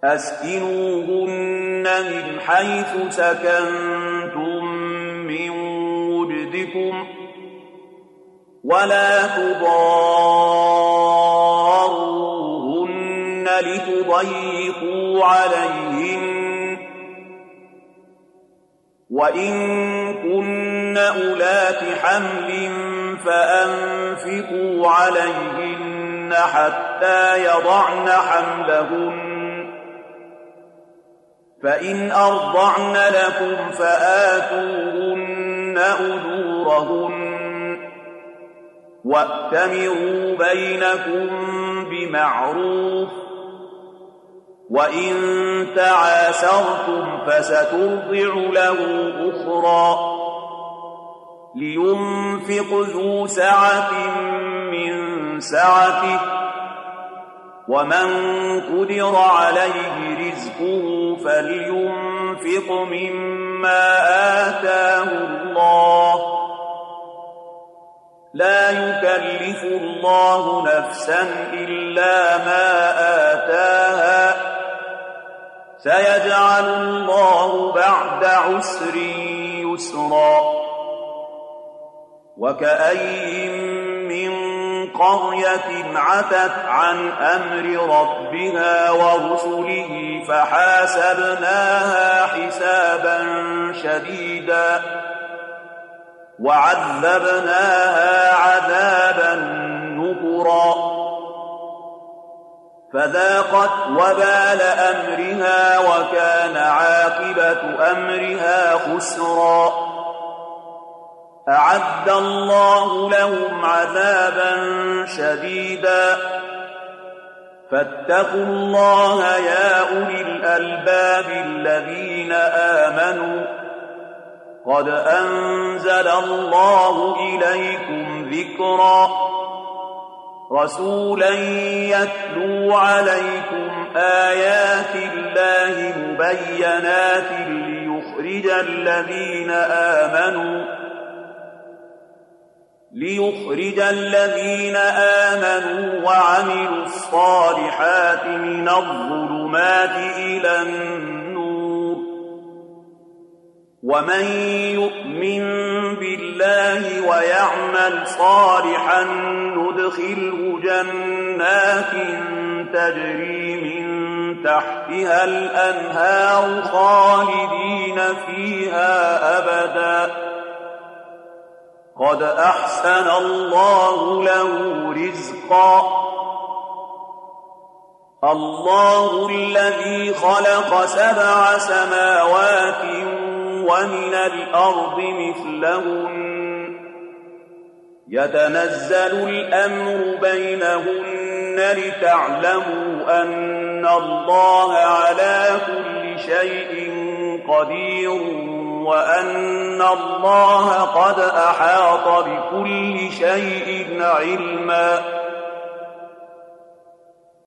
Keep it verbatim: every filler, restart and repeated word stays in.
أسكنوهن من حيث سكنتم من وجدكم ولا تضاروهن لتضيقوا عليهن وإن كن أولات حمل فأنفقوا عليهن حتى يضعن حملهن فإن أرضعن لكم فآتوهن أجورهن وأتمروا بينكم بمعروف وإن تعاسرتم فسترضع له أخرى لينفق ذو سعة من سعته ومن قدر عليه رزقه فلينفق مما آتاه الله لا يكلف الله نفسا إلا ما آتاها سيجعل الله بعد عسر يسرا وكأين من قرية عتت عن أمر ربها ورسله فحاسبناها حسابا شديدا وعذبناها عذابا نكرا فذاقت وبال أمرها وكان عاقبة أمرها خسرا أعد الله لهم عذابا شديدا فاتقوا الله يا أولي الألباب الذين آمنوا قد أنزل الله إليكم ذكرا رسولا يتلو عليكم آيات الله مبينات ليخرج الذين آمنوا ليخرج الذين آمنوا وعملوا الصالحات من الظلمات إلى النور ومن يؤمن بالله ويعمل صالحا ندخله جنات تجري من تحتها الأنهار خالدين فيها أبدا قد أحسن الله له رزقا الله الذي خلق سبع سماوات ومن الأرض مثلهن يتنزل الأمر بينهن لتعلموا أن الله على كل شيء قدير وأن الله قد أحاط بكل شيء علما